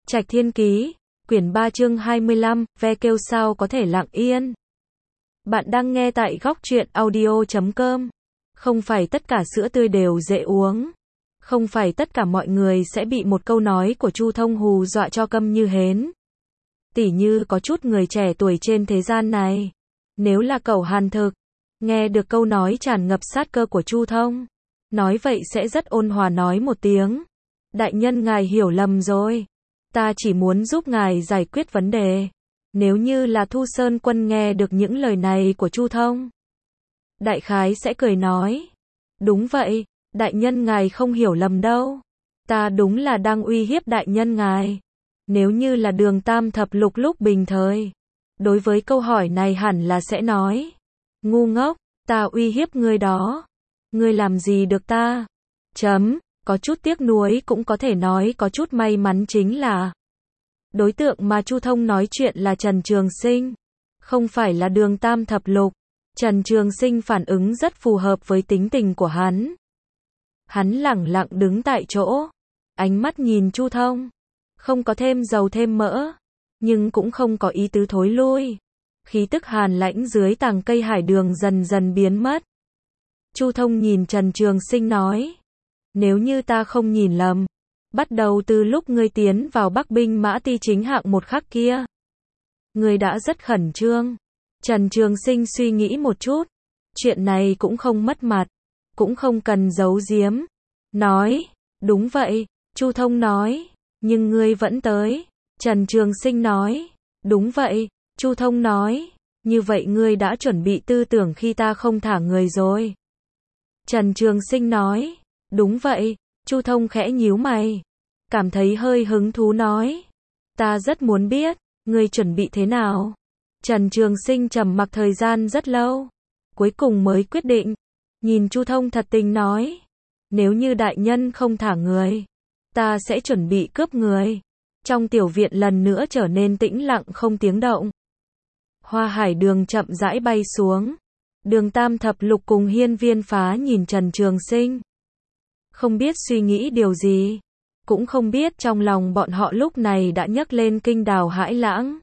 Trạch Thiên Ký, quyển 3 chương 25, ve kêu sao có thể lặng yên. Bạn đang nghe tại góc truyện audio.com. Không phải tất cả sữa tươi đều dễ uống. Không phải tất cả mọi người sẽ bị một câu nói của Chu Thông hù dọa cho câm như hến. Tỉ như có chút người trẻ tuổi trên thế gian này. Nếu là cẩu Hàn Thực, nghe được câu nói tràn ngập sát cơ của Chu Thông, nói vậy sẽ rất ôn hòa nói một tiếng. Đại nhân ngài hiểu lầm rồi. Ta chỉ muốn giúp ngài giải quyết vấn đề. Nếu như là Thu Sơn Quân nghe được những lời này của Chu Thông, đại khái sẽ cười nói. Đúng vậy, đại nhân ngài không hiểu lầm đâu. Ta đúng là đang uy hiếp đại nhân ngài. Nếu như là Đường Tam Thập Lục lúc bình thời, đối với câu hỏi này hẳn là sẽ nói. Ngu ngốc, ta uy hiếp ngươi đó. Ngươi làm gì được ta? Có chút tiếc nuối cũng có thể nói có chút may mắn chính là đối tượng mà Chu Thông nói chuyện là Trần Trường Sinh, không phải là Đường Tam Thập Lục. Trần Trường Sinh phản ứng rất phù hợp với tính tình của hắn. Hắn lẳng lặng đứng tại chỗ, ánh mắt nhìn Chu Thông, không có thêm dầu thêm mỡ, nhưng cũng không có ý tứ thối lui. Khí tức hàn lãnh dưới tàng cây hải đường dần dần biến mất. Chu Thông nhìn Trần Trường Sinh nói, nếu như ta không nhìn lầm, bắt đầu từ lúc ngươi tiến vào Bắc binh mã ti chính hạng một khắc kia, ngươi đã rất khẩn trương. Trần Trường Sinh suy nghĩ một chút, chuyện này cũng không mất mặt, cũng không cần giấu giếm. Nói, đúng vậy. Chu Thông nói, nhưng ngươi vẫn tới. Trần Trường Sinh nói, đúng vậy. Chu Thông nói, như vậy ngươi đã chuẩn bị tư tưởng khi ta không thả người rồi. Trần Trường Sinh nói, đúng vậy. Chu Thông khẽ nhíu mày, cảm thấy hơi hứng thú nói, ta rất muốn biết, ngươi chuẩn bị thế nào. Trần Trường Sinh trầm mặc thời gian rất lâu, cuối cùng mới quyết định, nhìn Chu Thông thật tình nói, nếu như đại nhân không thả người, ta sẽ chuẩn bị cướp người. Trong tiểu viện lần nữa trở nên tĩnh lặng không tiếng động. Hoa hải đường chậm rãi bay xuống. Đường Tam Thập Lục cùng Hiên Viên Phá nhìn Trần Trường Sinh, không biết suy nghĩ điều gì, cũng không biết trong lòng bọn họ lúc này đã nhấc lên kinh đào hãi lãng.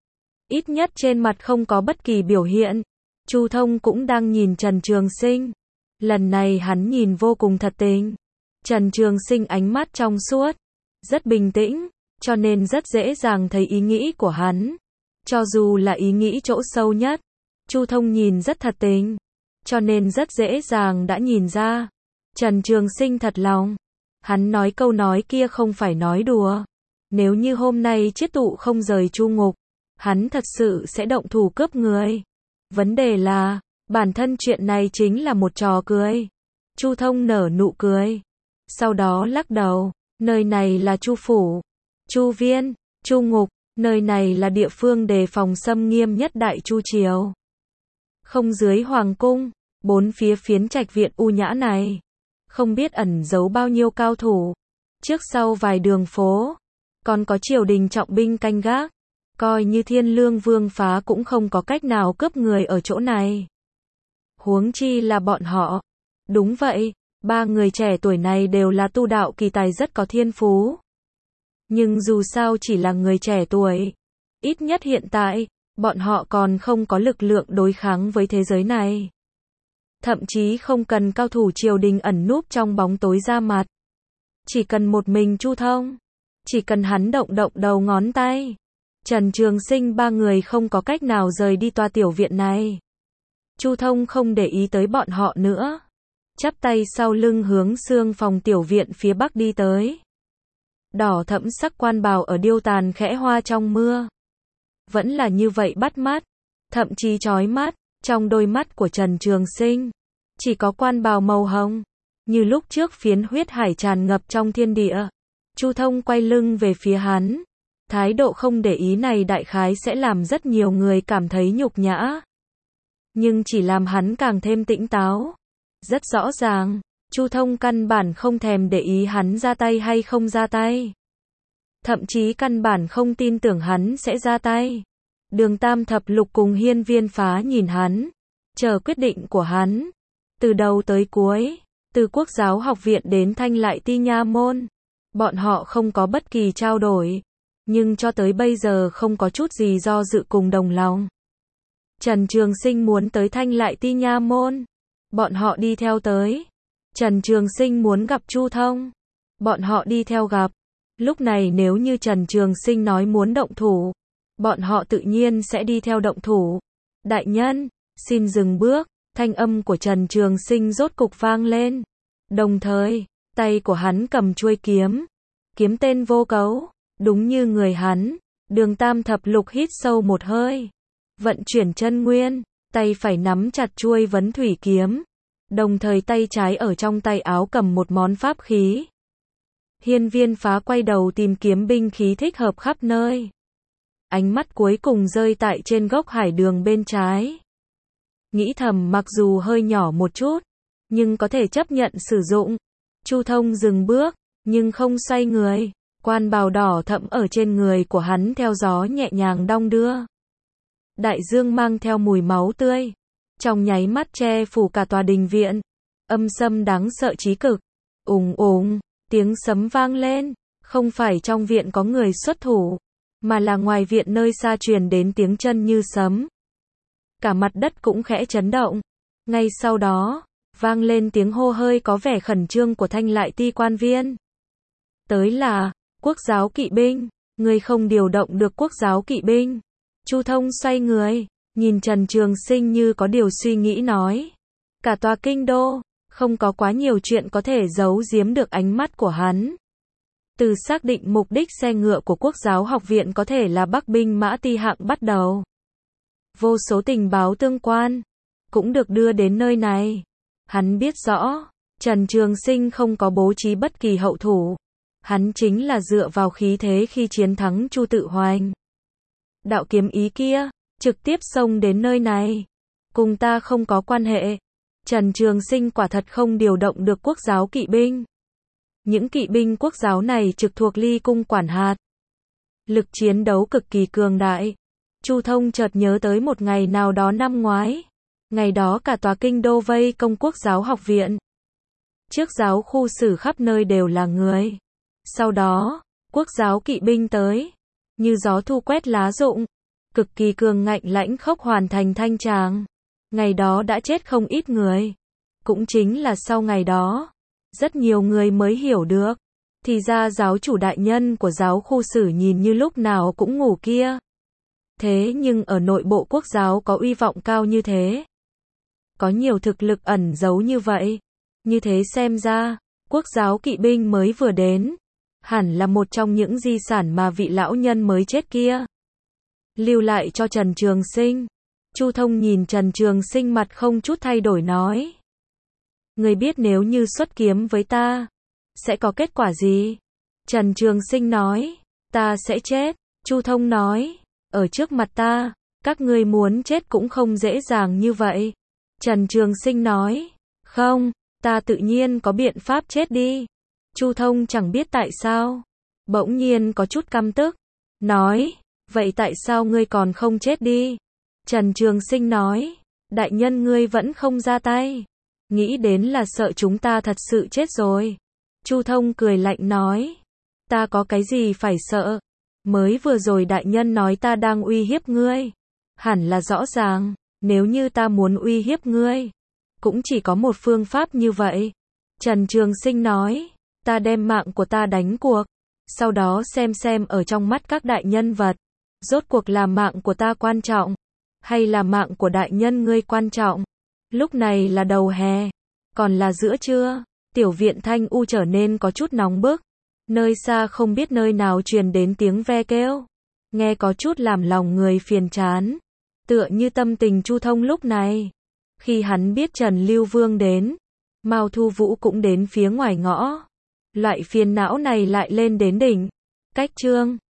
Ít nhất trên mặt không có bất kỳ biểu hiện. Chu Thông cũng đang nhìn Trần Trường Sinh. Lần này hắn nhìn vô cùng thật tình. Trần Trường Sinh ánh mắt trong suốt, rất bình tĩnh, cho nên rất dễ dàng thấy ý nghĩ của hắn. Cho dù là ý nghĩ chỗ sâu nhất, Chu Thông nhìn rất thật tình, cho nên rất dễ dàng đã nhìn ra. Trần Trường Sinh thật lòng. Hắn nói câu nói kia không phải nói đùa. Nếu như hôm nay chiết tụ không rời Chu Ngục, hắn thật sự sẽ động thủ cướp người. Vấn đề là, bản thân chuyện này chính là một trò cười. Chu Thông nở nụ cười, sau đó lắc đầu, nơi này là Chu Phủ, Chu Viên, Chu Ngục, nơi này là địa phương đề phòng xâm nghiêm nhất Đại Chu Triều. Không dưới Hoàng Cung, bốn phía phiến trạch viện u nhã này, không biết ẩn giấu bao nhiêu cao thủ. Trước sau vài đường phố, còn có triều đình trọng binh canh gác. Coi như Thiên Lương Vương Phá cũng không có cách nào cướp người ở chỗ này. Huống chi là bọn họ. Đúng vậy, ba người trẻ tuổi này đều là tu đạo kỳ tài rất có thiên phú. Nhưng dù sao chỉ là người trẻ tuổi. Ít nhất hiện tại, bọn họ còn không có lực lượng đối kháng với thế giới này. Thậm chí không cần cao thủ triều đình ẩn núp trong bóng tối ra mặt. Chỉ cần một mình Chu Thông. Chỉ cần hắn động động đầu ngón tay. Trần Trường Sinh ba người không có cách nào rời đi tòa tiểu viện này. Chu Thông không để ý tới bọn họ nữa, chắp tay sau lưng hướng xương phòng tiểu viện phía bắc đi tới. Đỏ thẫm sắc quan bào ở điêu tàn khẽ hoa trong mưa, vẫn là như vậy bắt mắt, thậm chí chói mắt. Trong đôi mắt của Trần Trường Sinh chỉ có quan bào màu hồng, như lúc trước phiến huyết hải tràn ngập trong thiên địa. Chu Thông quay lưng về phía hắn. Thái độ không để ý này đại khái sẽ làm rất nhiều người cảm thấy nhục nhã, nhưng chỉ làm hắn càng thêm tỉnh táo. Rất rõ ràng, Chu Thông căn bản không thèm để ý hắn ra tay hay không ra tay. Thậm chí căn bản không tin tưởng hắn sẽ ra tay. Đường Tam Thập Lục cùng Hiên Viên Phá nhìn hắn, chờ quyết định của hắn. Từ đầu tới cuối, từ Quốc giáo học viện đến Thanh Lại Ti nha môn, bọn họ không có bất kỳ trao đổi. nhưng cho tới bây giờ không có chút gì do dự cùng đồng lòng. Trần Trường Sinh muốn tới Thanh Lại Ti nha môn, bọn họ đi theo tới. Trần Trường Sinh muốn gặp Chu Thông, bọn họ đi theo gặp. Lúc này nếu như Trần Trường Sinh nói muốn động thủ, bọn họ tự nhiên sẽ đi theo động thủ. Đại nhân, xin dừng bước, thanh âm của Trần Trường Sinh rốt cục vang lên. Đồng thời, tay của hắn cầm chuôi kiếm, kiếm tên Vô Cấu, đúng như người hắn. Đường Tam Thập Lục hít sâu một hơi, vận chuyển chân nguyên, tay phải nắm chặt chuôi Vấn Thủy kiếm, đồng thời tay trái ở trong tay áo cầm một món pháp khí. Hiên Viên Phá quay đầu tìm kiếm binh khí thích hợp khắp nơi. Ánh mắt cuối cùng rơi tại trên gốc hải đường bên trái. Nghĩ thầm mặc dù hơi nhỏ một chút, nhưng có thể chấp nhận sử dụng. Chu Thông dừng bước, nhưng không xoay người. Quan bào đỏ thẫm ở trên người của hắn theo gió nhẹ nhàng đong đưa. Đại dương mang theo mùi máu tươi, trong nháy mắt che phủ cả tòa đình viện. Âm sâm đáng sợ chí cực. Ùng ùng, tiếng sấm vang lên, không phải trong viện có người xuất thủ, mà là ngoài viện nơi xa truyền đến tiếng chân như sấm. Cả mặt đất cũng khẽ chấn động. Ngay sau đó, vang lên tiếng hô hơi có vẻ khẩn trương của Thanh Lại Ti quan viên. Tới là Quốc giáo kỵ binh, người không điều động được Quốc giáo kỵ binh. Chu Thông xoay người, nhìn Trần Trường Sinh như có điều suy nghĩ nói. Cả tòa kinh đô, không có quá nhiều chuyện có thể giấu giếm được ánh mắt của hắn. Từ xác định mục đích xe ngựa của Quốc giáo học viện có thể là Bắc binh mã ti hạng bắt đầu. Vô số tình báo tương quan cũng được đưa đến nơi này. Hắn biết rõ, Trần Trường Sinh không có bố trí bất kỳ hậu thủ. Hắn chính là dựa vào khí thế khi chiến thắng Chu Tự Hoành. Đạo kiếm ý kia, trực tiếp xông đến nơi này. Cùng ta không có quan hệ. Trần Trường Sinh quả thật không điều động được Quốc giáo kỵ binh. Những kỵ binh Quốc giáo này trực thuộc Ly Cung quản hạt. Lực chiến đấu cực kỳ cường đại. Chu Thông chợt nhớ tới một ngày nào đó năm ngoái. Ngày đó cả tòa kinh đô vây công Quốc giáo học viện. Trước giáo khu xử khắp nơi đều là người. Sau đó, Quốc giáo kỵ binh tới, như gió thu quét lá rụng, cực kỳ cường ngạnh lãnh khốc hoàn thành thanh tràng. Ngày đó đã chết không ít người. Cũng chính là sau ngày đó, rất nhiều người mới hiểu được, thì ra giáo chủ đại nhân của giáo khu xử nhìn như lúc nào cũng ngủ kia. Thế nhưng ở nội bộ Quốc giáo có uy vọng cao như thế, có nhiều thực lực ẩn giấu như vậy. Như thế xem ra, Quốc giáo kỵ binh mới vừa đến, hẳn là một trong những di sản mà vị lão nhân mới chết kia lưu lại cho Trần Trường Sinh. Chu Thông nhìn Trần Trường Sinh mặt không chút thay đổi nói. Người biết nếu như xuất kiếm với ta, sẽ có kết quả gì? Trần Trường Sinh nói, ta sẽ chết. Chu Thông nói, ở trước mặt ta, các ngươi muốn chết cũng không dễ dàng như vậy. Trần Trường Sinh nói, không, ta tự nhiên có biện pháp chết đi. Chu Thông chẳng biết tại sao, bỗng nhiên có chút căm tức, nói, vậy tại sao ngươi còn không chết đi? Trần Trường Sinh nói, đại nhân ngươi vẫn không ra tay, nghĩ đến là sợ chúng ta thật sự chết rồi. Chu Thông cười lạnh nói, ta có cái gì phải sợ? Mới vừa rồi đại nhân nói ta đang uy hiếp ngươi, hẳn là rõ ràng, nếu như ta muốn uy hiếp ngươi, cũng chỉ có một phương pháp như vậy. Trần Trường Sinh nói, ta đem mạng của ta đánh cuộc, sau đó xem ở trong mắt các đại nhân vật, rốt cuộc là mạng của ta quan trọng, hay là mạng của đại nhân ngươi quan trọng. Lúc này là đầu hè, còn là giữa trưa, tiểu viện Thanh U trở nên có chút nóng bức. Nơi xa không biết nơi nào truyền đến tiếng ve kêu, nghe có chút làm lòng người phiền chán. Tựa như tâm tình Chu Thông lúc này, khi hắn biết Trần Lưu Vương đến, Mao Thu Vũ cũng đến phía ngoài ngõ. Loại phiền não này lại lên đến đỉnh. Cách chương